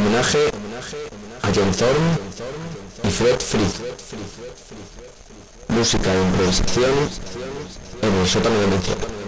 homenaje a John Zorn y Fred Frith. Música de improvisación en el sótano de Mención.